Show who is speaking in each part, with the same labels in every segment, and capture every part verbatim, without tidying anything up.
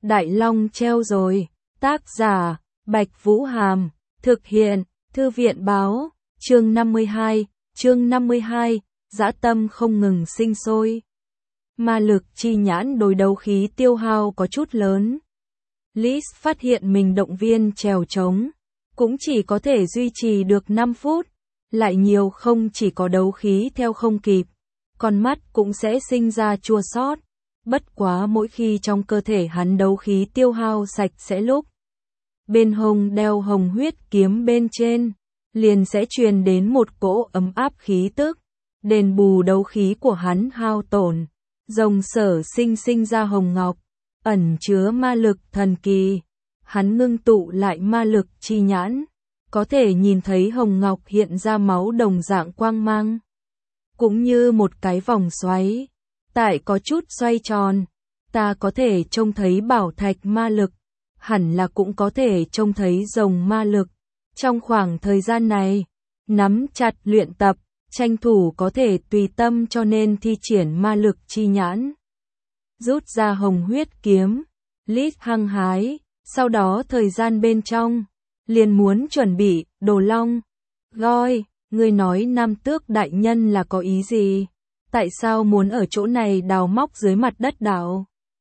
Speaker 1: Đại Long treo rồi. Tác giả, Bạch Vũ Hàm. Thực hiện, Thư viện Báo. Chương năm mươi hai. Chương năm mươi hai. Dã tâm không ngừng sinh sôi. Ma lực chi nhãn đối đấu khí tiêu hao có chút lớn. Liz phát hiện mình động viên trèo trống, cũng chỉ có thể duy trì được năm phút, lại nhiều không chỉ có đấu khí theo không kịp, con mắt cũng sẽ sinh ra chua xót. Bất quá mỗi khi trong cơ thể hắn đấu khí tiêu hao sạch sẽ lúc bên hông đeo hồng huyết kiếm bên trên, liền sẽ truyền đến một cỗ ấm áp khí tức, đền bù đấu khí của hắn hao tổn. Rồng sở sinh sinh ra hồng ngọc, ẩn chứa ma lực thần kỳ. Hắn ngưng tụ lại ma lực chi nhãn, có thể nhìn thấy hồng ngọc hiện ra máu đồng dạng quang mang, cũng như một cái vòng xoáy, tại có chút xoay tròn. Ta có thể trông thấy bảo thạch ma lực, hẳn là cũng có thể trông thấy rồng ma lực. Trong khoảng thời gian này, nắm chặt luyện tập, tranh thủ có thể tùy tâm cho nên thi triển ma lực chi nhãn. Rút ra hồng huyết kiếm, Liz hăng hái, sau đó thời gian bên trong, liền muốn chuẩn bị, Đồ Long. Goi, ngươi nói Nam Tước đại nhân là có ý gì? Tại sao muốn ở chỗ này đào móc dưới mặt đất đào?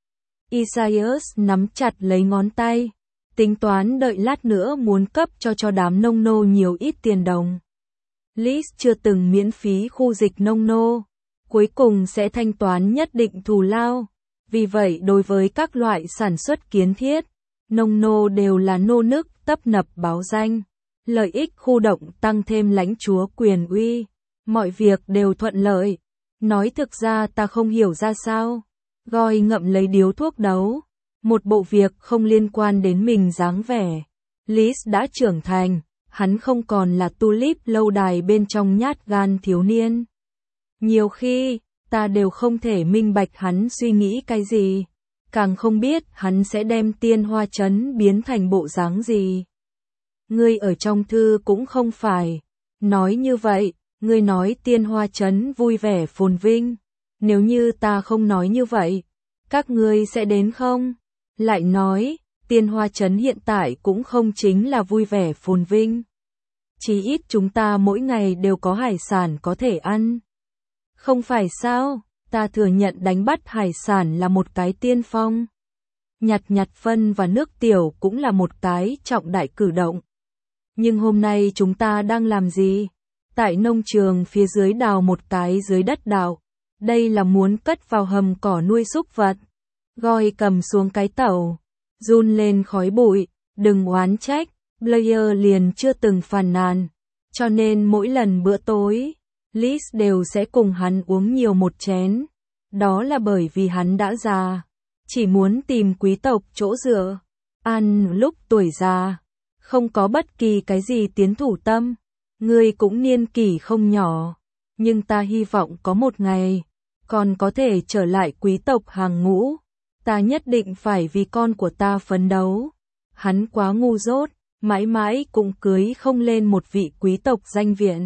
Speaker 1: Isaias nắm chặt lấy ngón tay, tính toán đợi lát nữa muốn cấp cho cho đám nông nô nhiều ít tiền đồng. Liz chưa từng miễn phí khu dịch nông nô, cuối cùng sẽ thanh toán nhất định thù lao. Vì vậy đối với các loại sản xuất kiến thiết, nông nô đều là nô nức tấp nập báo danh. Lợi ích khu động tăng thêm lãnh chúa quyền uy, mọi việc đều thuận lợi. Nói thực ra ta không hiểu ra sao. Goi ngậm lấy điếu thuốc đấu, một bộ việc không liên quan đến mình dáng vẻ. Liz đã trưởng thành, hắn không còn là tulip lâu đài bên trong nhát gan thiếu niên. Nhiều khi, ta đều không thể minh bạch hắn suy nghĩ cái gì, càng không biết hắn sẽ đem Tiên Hoa Trấn biến thành bộ dáng gì. Ngươi ở trong thư cũng không phải nói như vậy, ngươi nói Tiên Hoa Trấn vui vẻ phồn vinh. Nếu như ta không nói như vậy, các ngươi sẽ đến không? Lại nói, Tiên Hoa Trấn hiện tại cũng không chính là vui vẻ phồn vinh. Chí ít chúng ta mỗi ngày đều có hải sản có thể ăn. Không phải sao, ta thừa nhận đánh bắt hải sản là một cái tiên phong. Nhặt nhặt phân và nước tiểu cũng là một cái trọng đại cử động. Nhưng hôm nay chúng ta đang làm gì? Tại nông trường phía dưới đào một cái dưới đất đào. Đây là muốn cất vào hầm cỏ nuôi súc vật. Goi cầm xuống cái tẩu, run lên khói bụi, đừng oán trách, Blair liền chưa từng phàn nàn. Cho nên mỗi lần bữa tối, Liz đều sẽ cùng hắn uống nhiều một chén. Đó là bởi vì hắn đã già, chỉ muốn tìm quý tộc chỗ dựa, ăn lúc tuổi già, không có bất kỳ cái gì tiến thủ tâm. Ngươi cũng niên kỷ không nhỏ, nhưng ta hy vọng có một ngày còn có thể trở lại quý tộc hàng ngũ. Ta nhất định phải vì con của ta phấn đấu. Hắn quá ngu dốt, mãi mãi cũng cưới không lên một vị quý tộc danh viện.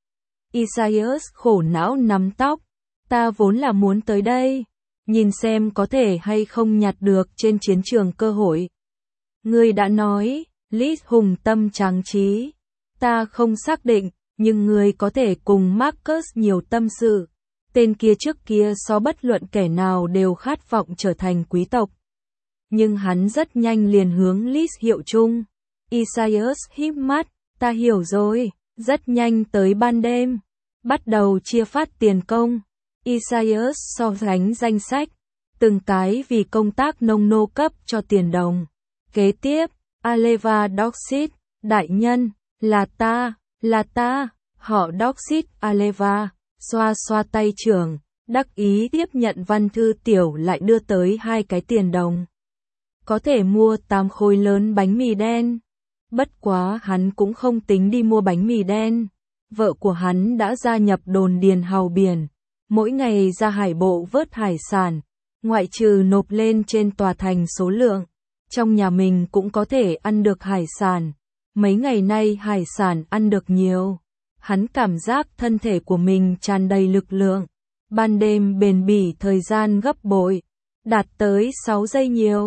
Speaker 1: Isaias khổ não nắm tóc. Ta vốn là muốn tới đây, nhìn xem có thể hay không nhặt được trên chiến trường cơ hội. Ngươi đã nói, Liz hùng tâm tráng trí. Ta không xác định, nhưng ngươi có thể cùng Marcus nhiều tâm sự. Tên kia trước kia so bất luận kẻ nào đều khát vọng trở thành quý tộc. Nhưng hắn rất nhanh liền hướng Liz hiệu chung. Isaias híp mắt, ta hiểu rồi, rất nhanh tới ban đêm. Bắt đầu chia phát tiền công. Isaias so sánh danh sách, từng cái vì công tác nông nô cấp cho tiền đồng. Kế tiếp, Aleva Doxit, đại nhân, là ta, là ta, họ Doxit Aleva. Xoa xoa tay trưởng, đắc ý tiếp nhận văn thư tiểu lại đưa tới hai cái tiền đồng. Có thể mua tám khối lớn bánh mì đen. Bất quá hắn cũng không tính đi mua bánh mì đen. Vợ của hắn đã gia nhập đồn điền hào biển. Mỗi ngày ra hải bộ vớt hải sản. Ngoại trừ nộp lên trên tòa thành số lượng. Trong nhà mình cũng có thể ăn được hải sản. Mấy ngày nay hải sản ăn được nhiều. Hắn cảm giác thân thể của mình tràn đầy lực lượng. Ban đêm bền bỉ thời gian gấp bội, đạt tới sáu giây nhiều.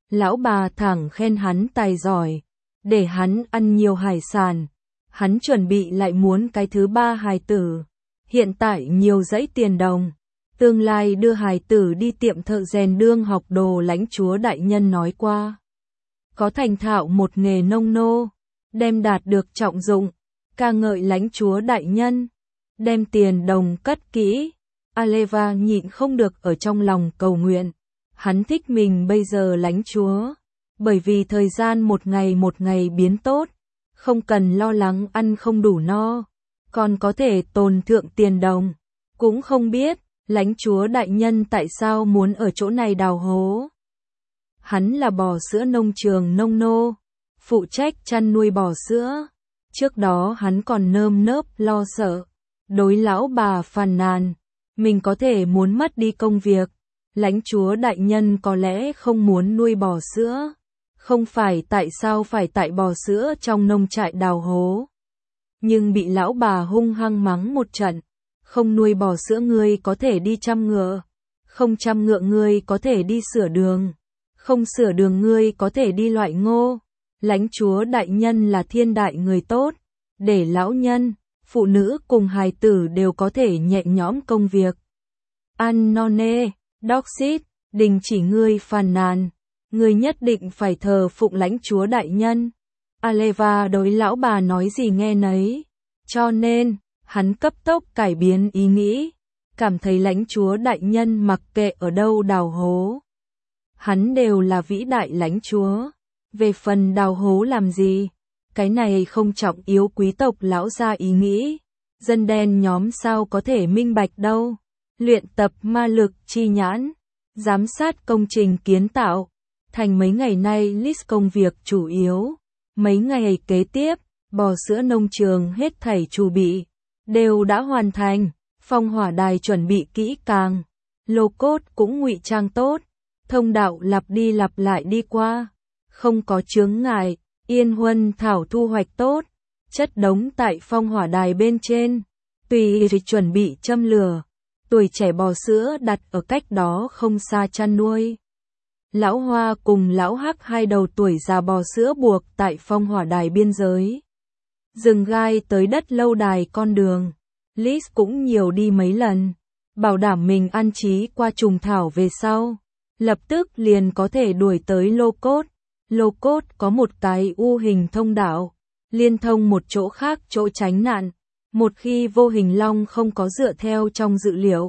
Speaker 1: Lão bà thẳng khen hắn tài giỏi, để hắn ăn nhiều hải sản. Hắn chuẩn bị lại muốn cái thứ ba hài tử. Hiện tại nhiều dãy tiền đồng. Tương lai đưa hài tử đi tiệm thợ rèn đương học đồ. Lãnh chúa đại nhân nói qua. Có thành thạo một nghề nông nô, đem đạt được trọng dụng, ca ngợi lãnh chúa đại nhân, đem tiền đồng cất kỹ. Aleva nhịn không được ở trong lòng cầu nguyện. Hắn thích mình bây giờ lãnh chúa, bởi vì thời gian một ngày một ngày biến tốt, không cần lo lắng ăn không đủ no, còn có thể tồn thượng tiền đồng. Cũng không biết, lãnh chúa đại nhân tại sao muốn ở chỗ này đào hố. Hắn là bò sữa nông trường nông nô, phụ trách chăn nuôi bò sữa. Trước đó hắn còn nơm nớp lo sợ, đối lão bà phàn nàn, mình có thể muốn mất đi công việc. Lãnh chúa đại nhân có lẽ không muốn nuôi bò sữa, không phải tại sao phải tại bò sữa trong nông trại đào hố. Nhưng bị lão bà hung hăng mắng một trận, không nuôi bò sữa ngươi có thể đi chăm ngựa, không chăm ngựa ngươi có thể đi sửa đường, không sửa đường ngươi có thể đi loại ngô. Lãnh chúa đại nhân là thiên đại người tốt, để lão nhân, phụ nữ cùng hài tử đều có thể nhẹ nhõm công việc. Ăn no nê, Doxit, đình chỉ ngươi phàn nàn, ngươi nhất định phải thờ phụng lãnh chúa đại nhân. Aleva đối lão bà nói gì nghe nấy, cho nên, hắn cấp tốc cải biến ý nghĩ, cảm thấy lãnh chúa đại nhân mặc kệ ở đâu đào hố. Hắn đều là vĩ đại lãnh chúa, về phần đào hố làm gì, cái này không trọng yếu. Quý tộc lão gia ý nghĩ, dân đen nhóm sao có thể minh bạch đâu. Luyện tập ma lực chi nhãn, giám sát công trình kiến tạo, thành mấy ngày nay list công việc chủ yếu. Mấy ngày kế tiếp, bò sữa nông trường hết thảy chuẩn bị, đều đã hoàn thành, phong hỏa đài chuẩn bị kỹ càng, lô cốt cũng ngụy trang tốt, thông đạo lặp đi lặp lại đi qua, không có chướng ngại, yên huân thảo thu hoạch tốt, chất đống tại phong hỏa đài bên trên, tùy chuẩn bị châm lửa. Tuổi trẻ bò sữa đặt ở cách đó không xa chăn nuôi. Lão Hoa cùng lão Hắc hai đầu tuổi già bò sữa buộc tại phong hỏa đài biên giới. Rừng gai tới đất lâu đài con đường. Liz cũng nhiều đi mấy lần, bảo đảm mình an trí qua trùng thảo về sau. Lập tức liền có thể đuổi tới lô cốt. Lô cốt có một cái u hình thông đạo, liên thông một chỗ khác chỗ tránh nạn. Một khi vô hình long không có dựa theo trong dự liệu,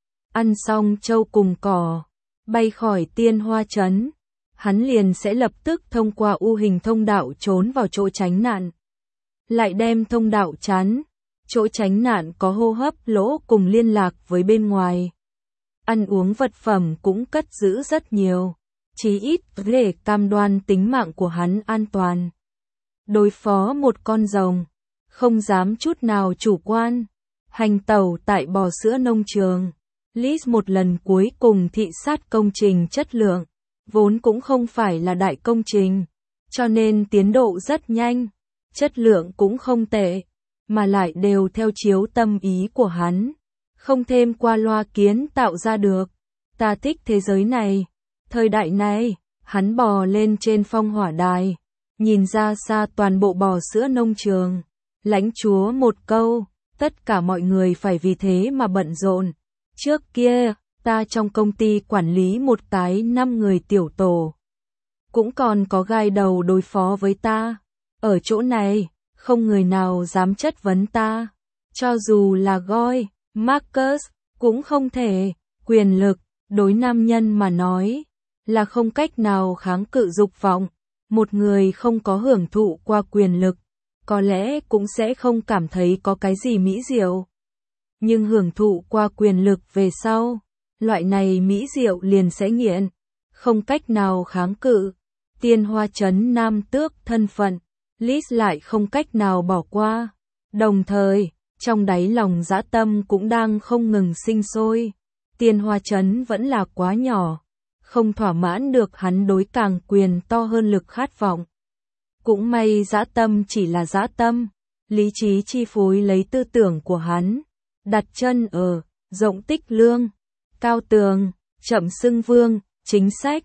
Speaker 1: ăn xong trâu cùng cỏ, bay khỏi tiên hoa trấn, hắn liền sẽ lập tức thông qua u hình thông đạo trốn vào chỗ tránh nạn. Lại đem thông đạo chắn, chỗ tránh nạn có hô hấp lỗ cùng liên lạc với bên ngoài. Ăn uống vật phẩm cũng cất giữ rất nhiều, chí ít để cam đoan tính mạng của hắn an toàn. Đối phó một con rồng, không dám chút nào chủ quan. Hành tẩu tại bò sữa nông trường, Liz một lần cuối cùng thị sát công trình chất lượng, vốn cũng không phải là đại công trình, cho nên tiến độ rất nhanh, chất lượng cũng không tệ, mà lại đều theo chiếu tâm ý của hắn, không thêm qua loa kiến tạo ra được. Ta thích thế giới này, thời đại này. Hắn bò lên trên phong hỏa đài, nhìn ra xa toàn bộ bò sữa nông trường. Lãnh chúa một câu, tất cả mọi người phải vì thế mà bận rộn. Trước kia, ta trong công ty quản lý một cái năm người tiểu tổ, cũng còn có gai đầu đối phó với ta. Ở chỗ này, không người nào dám chất vấn ta. Cho dù là Goy, Marcus, cũng không thể. Quyền lực, đối nam nhân mà nói, là không cách nào kháng cự dục vọng. Một người không có hưởng thụ qua quyền lực, có lẽ cũng sẽ không cảm thấy có cái gì mỹ diệu. Nhưng hưởng thụ qua quyền lực về sau, loại này mỹ diệu liền sẽ nghiện, không cách nào kháng cự. Tiên hoa trấn nam tước thân phận, Liz lại không cách nào bỏ qua. Đồng thời, trong đáy lòng dã tâm cũng đang không ngừng sinh sôi. Tiên hoa trấn vẫn là quá nhỏ, không thỏa mãn được hắn đối càng quyền to hơn lực khát vọng. Cũng may dã tâm chỉ là dã tâm, lý trí chi phối lấy tư tưởng của hắn, đặt chân ở rộng tích lương, cao tường, chậm xưng vương, chính sách,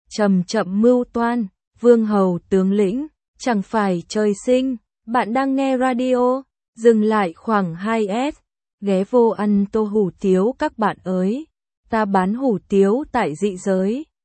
Speaker 1: chậm chậm mưu toan, vương hầu tướng lĩnh, chẳng phải trời sinh. Bạn đang nghe radio, dừng lại khoảng hai s, ghé vô ăn tô hủ tiếu các bạn ơi. Ta bán hủ tiếu tại Dị Giới.